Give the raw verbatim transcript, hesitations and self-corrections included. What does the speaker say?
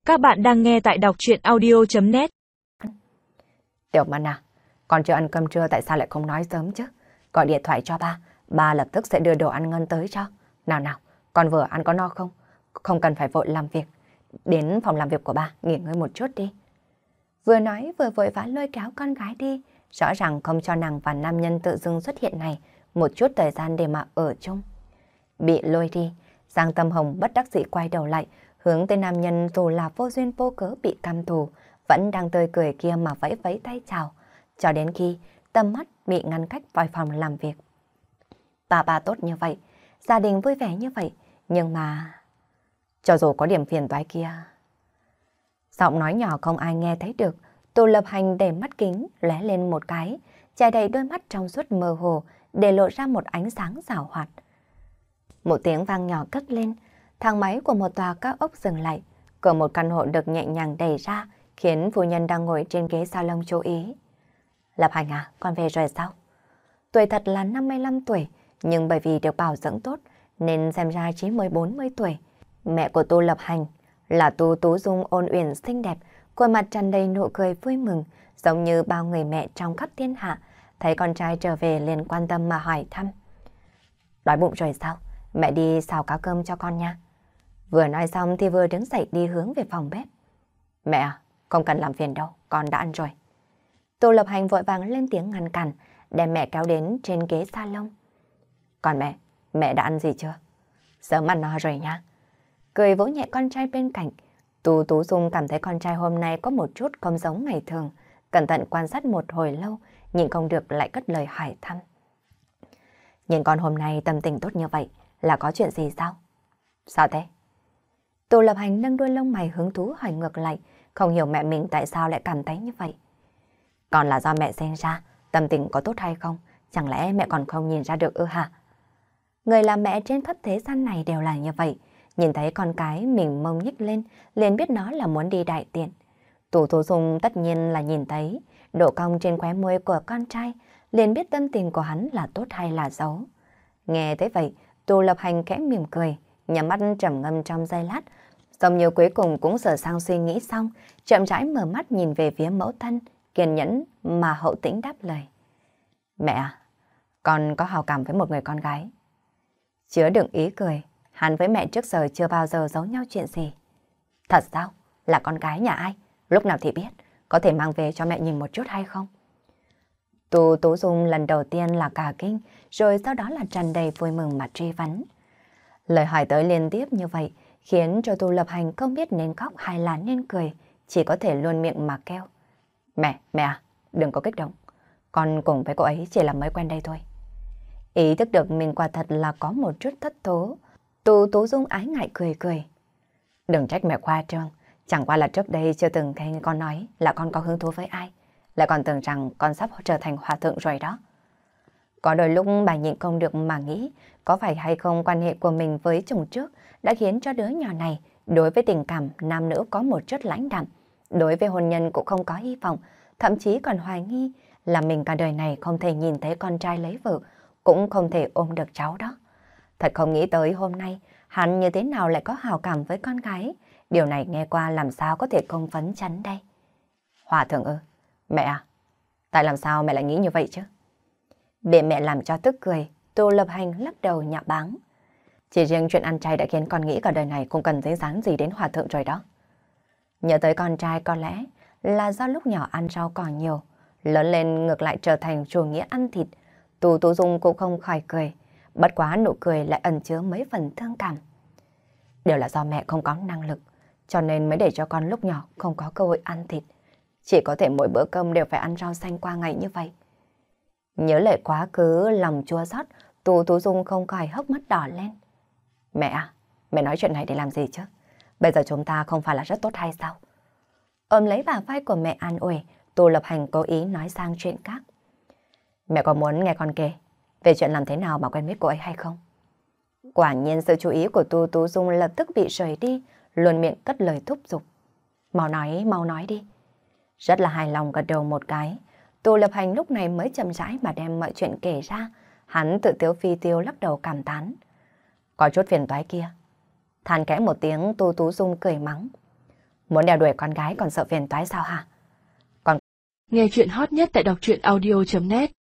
Các bạn đang nghe tại đọc truyện audio.net. Tiểu Mân à, con chưa ăn cơm trưa tại sao lại không nói sớm chứ? Gọi điện thoại cho ba, ba lập tức sẽ đưa đồ ăn ngon tới cho. Nào nào, con vừa ăn có no không? Không cần phải vội làm việc. Đến phòng làm việc của ba, nghỉ ngơi một chút đi. Vừa nói vừa vội vã lôi kéo con gái đi, rõ ràng không cho nàng và nam nhân tự dưng xuất hiện này một chút thời gian để mà ở chung. Bị lôi đi, Giang Tâm Hồng bất đắc dĩ quay đầu lại, hướng tới nam nhân dù là vô duyên vô cớ bị căm thù, vẫn đang tươi cười kia mà vẫy vẫy tay chào, cho đến khi tầm mắt bị ngăn cách vào phòng làm việc. Bà bà tốt như vậy, gia đình vui vẻ như vậy, nhưng mà... Cho dù có điểm phiền toái kia... Giọng nói nhỏ không ai nghe thấy được, Tô Lập Hành để mắt kính lóe lên một cái, che đầy đôi mắt trong suốt mơ hồ để lộ ra một ánh sáng rảo hoạt. Một tiếng vang nhỏ cất lên, thang máy của một tòa cao ốc dừng lại, cửa một căn hộ được nhẹ nhàng đẩy ra, khiến phu nhân đang ngồi trên ghế salon chú ý. Lập Hành à, con về rồi sao? Tuổi thật là năm mươi lăm tuổi, nhưng bởi vì được bảo dưỡng tốt nên xem ra chỉ mới bốn mươi tuổi. Mẹ của Tô Lập Hành là Tô Tú Dung ôn uyển xinh đẹp, khuôn mặt tràn đầy nụ cười vui mừng, giống như bao người mẹ trong khắp thiên hạ, thấy con trai trở về liền quan tâm mà hỏi thăm. Đói bụng rồi sao? Mẹ đi xào cá cơm cho con nha. Vừa nói xong thì vừa đứng dậy đi hướng về phòng bếp. Mẹ à, không cần làm phiền đâu, con đã ăn rồi. Tô Lập Hành vội vàng lên tiếng ngăn cản, đem mẹ kéo đến trên ghế salon. Còn mẹ, mẹ đã ăn gì chưa? Sớm ăn no rồi nha. Cười vỗ nhẹ con trai bên cạnh, Tú Tú Dung cảm thấy con trai hôm nay có một chút không giống ngày thường, cẩn thận quan sát một hồi lâu, nhìn không được lại cất lời hỏi thăm. Nhìn con hôm nay tâm tình tốt như vậy, là có chuyện gì sao? Sao thế? Tô Lập Hành nâng đôi lông mày hứng thú hỏi ngược lại, không hiểu mẹ mình tại sao lại cảm thấy như vậy. Còn là do mẹ sinh ra, tâm tình có tốt hay không? Chẳng lẽ mẹ còn không nhìn ra được ư hả? Người làm mẹ trên khắp thế gian này đều là như vậy. Nhìn thấy con cái mình mông nhích lên, liền biết nó là muốn đi đại tiện. Tú Tú Dung tất nhiên là nhìn thấy độ cong trên khóe môi của con trai, liền biết tâm tình của hắn là tốt hay là xấu. Nghe thế vậy, Tô Lập Hành khẽ mỉm cười, nhắm mắt trầm ngâm trong giây lát, giống như cuối cùng cũng sửa sang suy nghĩ xong, chậm rãi mở mắt nhìn về phía mẫu thân, kiên nhẫn mà hậu tĩnh đáp lời. Mẹ à, con có hào cảm với một người con gái. Chứa đựng ý cười, hắn với mẹ trước giờ chưa bao giờ giấu nhau chuyện gì. Thật sao? Là con gái nhà ai? Lúc nào thì biết, có thể mang về cho mẹ nhìn một chút hay không? Tú Tú Dung lần đầu tiên là cả kinh, rồi sau đó là tràn đầy vui mừng mà truy vấn. Lời hỏi tới liên tiếp như vậy, khiến cho Tô Lập Hành không biết nên khóc hay là nên cười, chỉ có thể luôn miệng mà kêu. Mẹ, mẹ à, đừng có kích động, con cùng với cô ấy chỉ là mới quen đây thôi. Ý thức được mình quả thật là có một chút thất thố, Tú Tú Dung ái ngại cười cười. Đừng trách mẹ khoa trương, chẳng qua là trước đây chưa từng nghe con nói là con có hứng thú với ai, lại còn tưởng rằng con sắp trở thành hòa thượng rồi đó. Có đôi lúc bà nhịn không được mà nghĩ, có phải hay không quan hệ của mình với chồng trước đã khiến cho đứa nhỏ này đối với tình cảm nam nữ có một chút lãnh đạm, đối với hôn nhân cũng không có hy vọng, thậm chí còn hoài nghi là mình cả đời này không thể nhìn thấy con trai lấy vợ, cũng không thể ôm được cháu đó. Thật không nghĩ tới hôm nay hắn như thế nào lại có hào cảm với con gái, điều này nghe qua làm sao có thể không phấn chấn đây. Hòa thượng ư? Mẹ à, tại làm sao mẹ lại nghĩ như vậy chứ? Để mẹ làm cho tức cười, Tô Lập Hành lắc đầu nhạo báng. Chỉ riêng chuyện ăn chay đã khiến con nghĩ cả đời này không cần dính dáng gì đến hòa thượng rồi đó. Nhớ tới con trai có lẽ là do lúc nhỏ ăn rau cỏ nhiều, lớn lên ngược lại trở thành chủ nghĩa ăn thịt. Tú Tú Dung cũng không khỏi cười, bất quá nụ cười lại ẩn chứa mấy phần thương cảm. Đều là do mẹ không có năng lực, cho nên mới để cho con lúc nhỏ không có cơ hội ăn thịt. Chỉ có thể mỗi bữa cơm đều phải ăn rau xanh qua ngày như vậy. Nhớ lại quá khứ lòng chua xót, Tú Tú Dung không khỏi hốc mắt đỏ lên. Mẹ à, mẹ nói chuyện này để làm gì chứ? Bây giờ chúng ta không phải là rất tốt hay sao? Ôm lấy bả vai của mẹ an ủi, Tô Lập Hành cố ý nói sang chuyện khác. Mẹ có muốn nghe con kể về chuyện làm thế nào mà quen biết cô ấy hay không? Quả nhiên sự chú ý của Tú Tú Dung lập tức bị rời đi, luôn miệng cất lời thúc giục. Mau nói, mau nói đi. Rất là hài lòng gật đầu một cái. Tô Lập Hành lúc này mới chậm rãi mà đem mọi chuyện kể ra. Hắn tự tiếu phi tiêu lắc đầu cảm thán. Có chút phiền toái kia. Than kẽ một tiếng, Tú Tú Dung cười mắng. Muốn đeo đuổi con gái còn sợ phiền toái sao hả? Nghe chuyện hot nhất tại đọc truyện audio chấm net